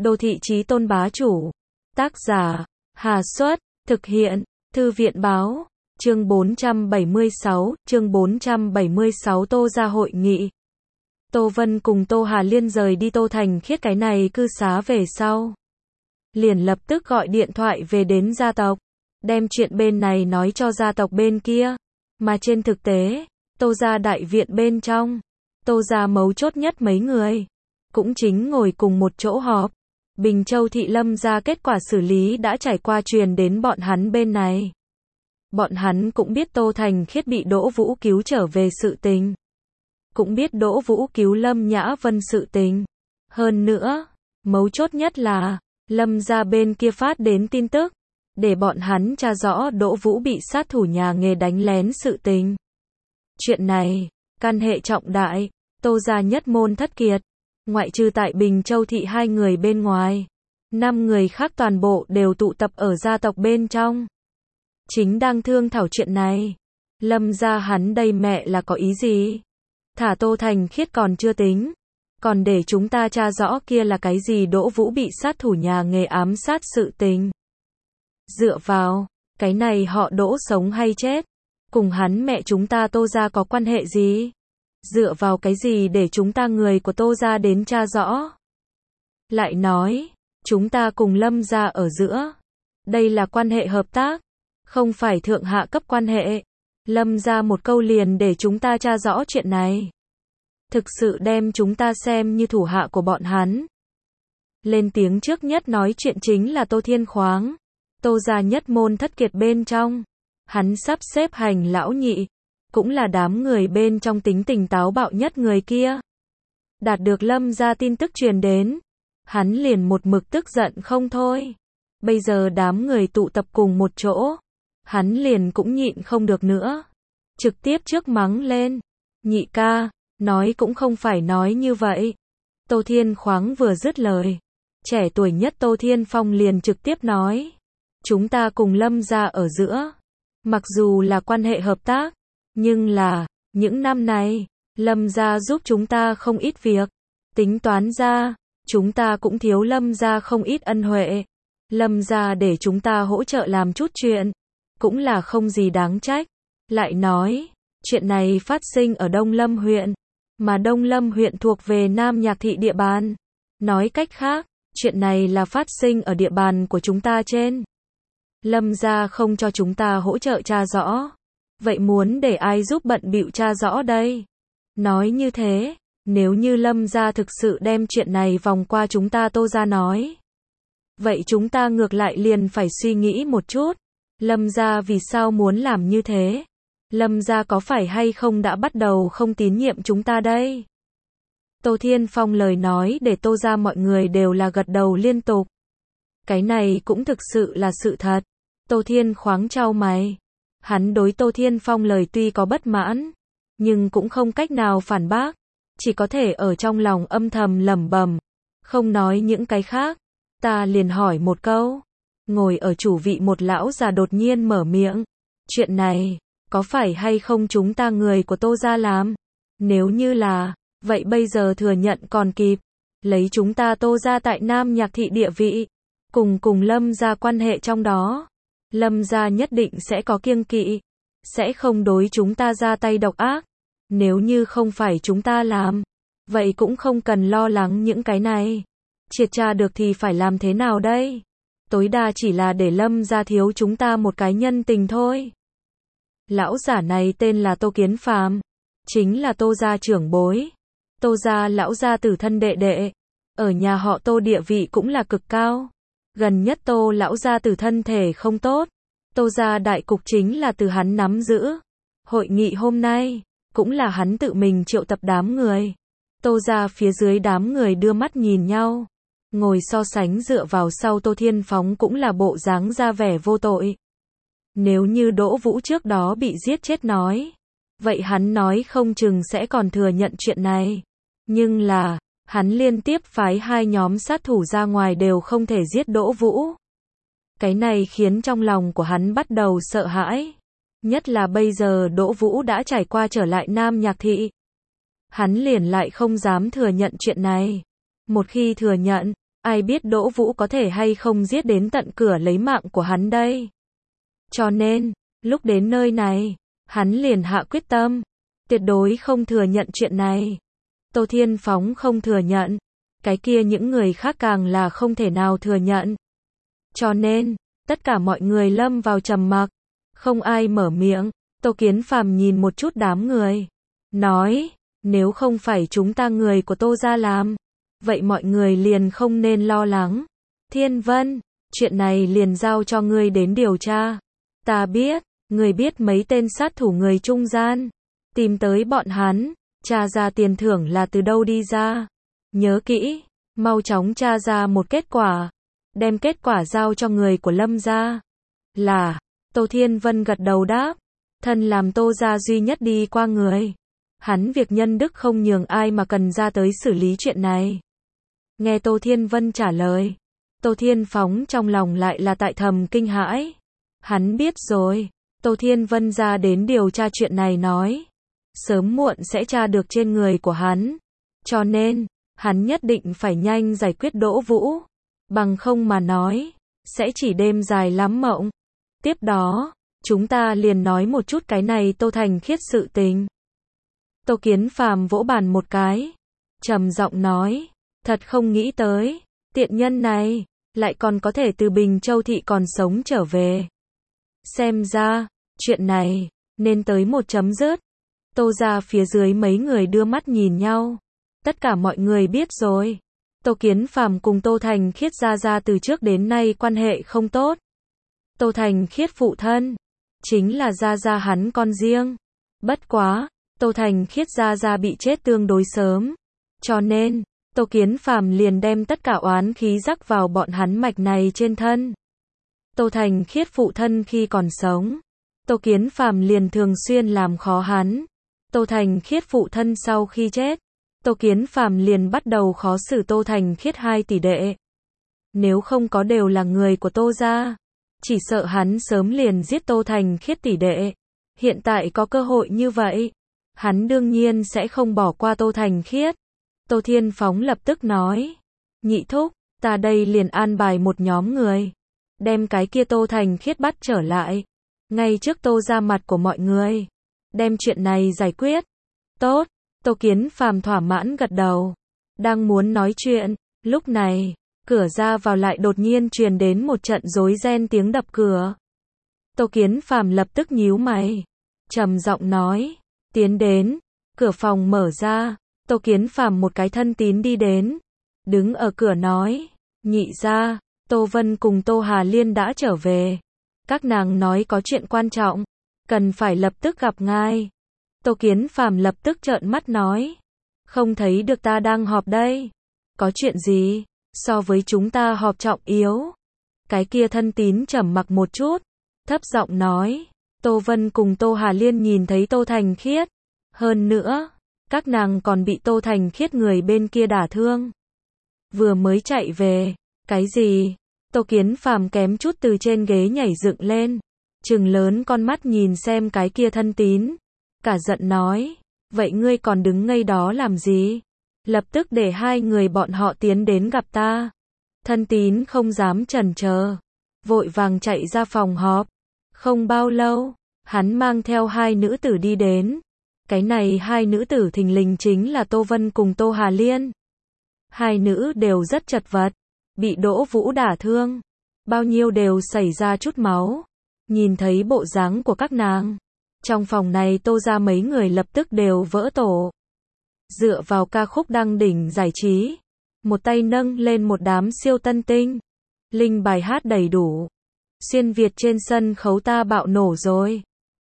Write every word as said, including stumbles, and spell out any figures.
Đô thị chí tôn bá chủ. Tác giả, Hà Xuất, thực hiện, Thư viện báo, chương bốn trăm bảy mươi sáu, chương bốn trăm bảy mươi sáu Tô ra hội nghị. Tô Vân cùng Tô Hà Liên rời đi Tô Thành Khiết cái này cư xá về sau. Liền lập tức gọi điện thoại về đến gia tộc, đem chuyện bên này nói cho gia tộc bên kia. Mà trên thực tế, Tô gia đại viện bên trong, Tô gia mấu chốt nhất mấy người, cũng chính ngồi cùng một chỗ họp. Bình Châu thị Lâm gia kết quả xử lý đã trải qua truyền đến bọn hắn bên này. Bọn hắn cũng biết Tô Thành Khiết bị Đỗ Vũ cứu trở về sự tình. Cũng biết Đỗ Vũ cứu Lâm Nhã Vân sự tình. Hơn nữa, mấu chốt nhất là, Lâm gia bên kia phát đến tin tức, để bọn hắn tra rõ Đỗ Vũ bị sát thủ nhà nghề đánh lén sự tình. Chuyện này, căn hệ trọng đại, Tô gia nhất môn thất kiệt. Ngoại trừ tại Bình Châu thị hai người bên ngoài, năm người khác toàn bộ đều tụ tập ở gia tộc bên trong. Chính đang thương thảo chuyện này. Lâm gia hắn đây mẹ là có ý gì? Thả Tô Thành Khiết còn chưa tính, còn để chúng ta tra rõ kia là cái gì Đỗ Vũ bị sát thủ nhà nghề ám sát sự tình. Dựa vào, cái này họ Đỗ sống hay chết? Cùng hắn mẹ chúng ta Tô gia có quan hệ gì? Dựa vào cái gì để chúng ta người của Tô gia đến tra rõ? Lại nói, chúng ta cùng Lâm gia ở giữa. Đây là quan hệ hợp tác, không phải thượng hạ cấp quan hệ. Lâm gia một câu liền để chúng ta tra rõ chuyện này. Thực sự đem chúng ta xem như thủ hạ của bọn hắn. Lên tiếng trước nhất nói chuyện chính là Tô Thiên Khoáng. Tô gia nhất môn thất kiệt bên trong. Hắn sắp xếp hành lão nhị. Cũng là đám người bên trong tính tình táo bạo nhất người kia. Đạt được Lâm gia tin tức truyền đến. Hắn liền một mực tức giận không thôi. Bây giờ đám người tụ tập cùng một chỗ. Hắn liền cũng nhịn không được nữa. Trực tiếp trước mắng lên. Nhị ca, nói cũng không phải nói như vậy. Tô Thiên Khoáng vừa dứt lời. Trẻ tuổi nhất Tô Thiên Phong liền trực tiếp nói. Chúng ta cùng Lâm gia ở giữa. Mặc dù là quan hệ hợp tác. Nhưng là, những năm này, Lâm gia giúp chúng ta không ít việc. Tính toán ra, chúng ta cũng thiếu Lâm gia không ít ân huệ. Lâm gia để chúng ta hỗ trợ làm chút chuyện. Cũng là không gì đáng trách. Lại nói, chuyện này phát sinh ở Đông Lâm huyện. Mà Đông Lâm huyện thuộc về Nam Nhạc thị địa bàn. Nói cách khác, chuyện này là phát sinh ở địa bàn của chúng ta trên. Lâm gia không cho chúng ta hỗ trợ tra rõ. Vậy muốn để ai giúp bận bịu tra rõ đây? Nói như thế, nếu như Lâm gia thực sự đem chuyện này vòng qua chúng ta Tô gia nói. Vậy chúng ta ngược lại liền phải suy nghĩ một chút. Lâm gia vì sao muốn làm như thế? Lâm gia có phải hay không đã bắt đầu không tín nhiệm chúng ta đây? Tô Thiên Phong lời nói để Tô gia mọi người đều là gật đầu liên tục. Cái này cũng thực sự là sự thật. Tô Thiên Khoáng chau mày. Hắn đối Tô Thiên Phong lời tuy có bất mãn, nhưng cũng không cách nào phản bác, chỉ có thể ở trong lòng âm thầm lẩm bẩm, không nói những cái khác. Ta liền hỏi một câu. Ngồi ở chủ vị một lão già đột nhiên mở miệng. Chuyện này, có phải hay không chúng ta người của Tô gia làm? Nếu như là, vậy bây giờ thừa nhận còn kịp. Lấy chúng ta Tô gia tại Nam Nhạc thị địa vị, cùng cùng Lâm gia quan hệ trong đó. Lâm gia nhất định sẽ có kiêng kỵ, sẽ không đối chúng ta ra tay độc ác. Nếu như không phải chúng ta làm, vậy cũng không cần lo lắng những cái này. Triệt tra được thì phải làm thế nào đây? Tối đa chỉ là để Lâm gia thiếu chúng ta một cái nhân tình thôi. Lão giả này tên là Tô Kiến Phàm, chính là Tô gia trưởng bối. Tô gia lão gia tử thân đệ đệ, ở nhà họ Tô địa vị cũng là cực cao. Gần nhất Tô lão gia tử thân thể không tốt, Tô gia đại cục chính là từ hắn nắm giữ. Hội nghị hôm nay, cũng là hắn tự mình triệu tập đám người. Tô gia phía dưới đám người đưa mắt nhìn nhau. Ngồi so sánh dựa vào sau Tô Thiên Phóng cũng là bộ dáng ra vẻ vô tội. Nếu như Đỗ Vũ trước đó bị giết chết nói, vậy hắn nói không chừng sẽ còn thừa nhận chuyện này. Nhưng là, hắn liên tiếp phái hai nhóm sát thủ ra ngoài đều không thể giết Đỗ Vũ. Cái này khiến trong lòng của hắn bắt đầu sợ hãi. Nhất là bây giờ Đỗ Vũ đã trải qua trở lại Nam Nhạc thị. Hắn liền lại không dám thừa nhận chuyện này. Một khi thừa nhận, ai biết Đỗ Vũ có thể hay không giết đến tận cửa lấy mạng của hắn đây. Cho nên, lúc đến nơi này, hắn liền hạ quyết tâm, tuyệt đối không thừa nhận chuyện này. Tô Thiên Phóng không thừa nhận, cái kia những người khác càng là không thể nào thừa nhận. Cho nên, tất cả mọi người lâm vào trầm mặc, không ai mở miệng. Tô Kiến Phàm nhìn một chút đám người, nói, nếu không phải chúng ta người của Tô gia làm, vậy mọi người liền không nên lo lắng. Thiên Vân, chuyện này liền giao cho ngươi đến điều tra. Ta biết, ngươi biết mấy tên sát thủ người trung gian, tìm tới bọn hắn, tra ra tiền thưởng là từ đâu đi ra. Nhớ kỹ, mau chóng tra ra một kết quả, đem kết quả giao cho người của Lâm gia. Là, Tô Thiên Vân gật đầu đáp, thân làm Tô gia duy nhất đi qua người. Hắn việc nhân đức không nhường ai mà cần ra tới xử lý chuyện này. Nghe Tô Thiên Vân trả lời, Tô Thiên Phóng trong lòng lại là tại thầm kinh hãi. Hắn biết rồi, Tô Thiên Vân ra đến điều tra chuyện này nói, sớm muộn sẽ tra được trên người của hắn. Cho nên, hắn nhất định phải nhanh giải quyết Đỗ Vũ, bằng không mà nói, sẽ chỉ đêm dài lắm mộng. Tiếp đó, chúng ta liền nói một chút cái này Tô Thành Khiết sự tình. Tô Kiến Phàm vỗ bàn một cái, trầm giọng nói, thật không nghĩ tới, tiện nhân này, lại còn có thể từ Bình Châu thị còn sống trở về. Xem ra, chuyện này, nên tới một chấm dứt. Tô gia phía dưới mấy người đưa mắt nhìn nhau. Tất cả mọi người biết rồi. Tô Kiến Phàm cùng Tô Thành Khiết gia gia từ trước đến nay quan hệ không tốt. Tô Thành Khiết phụ thân, chính là gia gia hắn con riêng. Bất quá, Tô Thành Khiết gia gia bị chết tương đối sớm. Cho nên, Tô Kiến Phàm liền đem tất cả oán khí rắc vào bọn hắn mạch này trên thân. Tô Thành Khiết phụ thân khi còn sống, Tô Kiến Phàm liền thường xuyên làm khó hắn. Tô Thành Khiết phụ thân sau khi chết, Tô Kiến Phàm liền bắt đầu khó xử Tô Thành Khiết hai tỷ đệ. Nếu không có đều là người của Tô gia, chỉ sợ hắn sớm liền giết Tô Thành Khiết tỷ đệ. Hiện tại có cơ hội như vậy, hắn đương nhiên sẽ không bỏ qua Tô Thành Khiết. Tô Thiên Phóng lập tức nói, nhị thúc, ta đây liền an bài một nhóm người, đem cái kia Tô Thành Khiết bắt trở lại, ngay trước Tô gia mặt của mọi người, đem chuyện này giải quyết. Tốt, Tô Kiến Phàm thỏa mãn gật đầu, đang muốn nói chuyện, lúc này, cửa ra vào lại đột nhiên truyền đến một trận rối ren tiếng đập cửa. Tô Kiến Phàm lập tức nhíu mày, trầm giọng nói, tiến đến. Cửa phòng mở ra, Tô Kiến Phàm một cái thân tín đi đến, đứng ở cửa nói, nhị gia, Tô Vân cùng Tô Hà Liên đã trở về. Các nàng nói có chuyện quan trọng, cần phải lập tức gặp ngài. Tô Kiến Phàm lập tức trợn mắt nói, không thấy được ta đang họp đây. Có chuyện gì, so với chúng ta họp trọng yếu? Cái kia thân tín trầm mặc một chút, thấp giọng nói, Tô Vân cùng Tô Hà Liên nhìn thấy Tô Thành Khiết. Hơn nữa, các nàng còn bị Tô Thành Khiết người bên kia đả thương. Vừa mới chạy về, cái gì? Tô Kiến Phàm kém chút từ trên ghế nhảy dựng lên, trừng lớn con mắt nhìn xem cái kia thân tín, cả giận nói, vậy ngươi còn đứng ngây đó làm gì? Lập tức để hai người bọn họ tiến đến gặp ta. Thân tín không dám chần chờ, vội vàng chạy ra phòng họp. Không bao lâu, hắn mang theo hai nữ tử đi đến. Cái này hai nữ tử thình lình chính là Tô Vân cùng Tô Hà Liên. Hai nữ đều rất chật vật, bị Đỗ Vũ đả thương, bao nhiêu đều xảy ra chút máu. Nhìn thấy bộ dáng của các nàng, trong phòng này Tô gia mấy người lập tức đều vỡ tổ. Dựa vào ca khúc đăng đỉnh giải trí, một tay nâng lên một đám siêu tân tinh, linh bài hát đầy đủ. Xuyên Việt trên sân khấu ta bạo nổ rồi.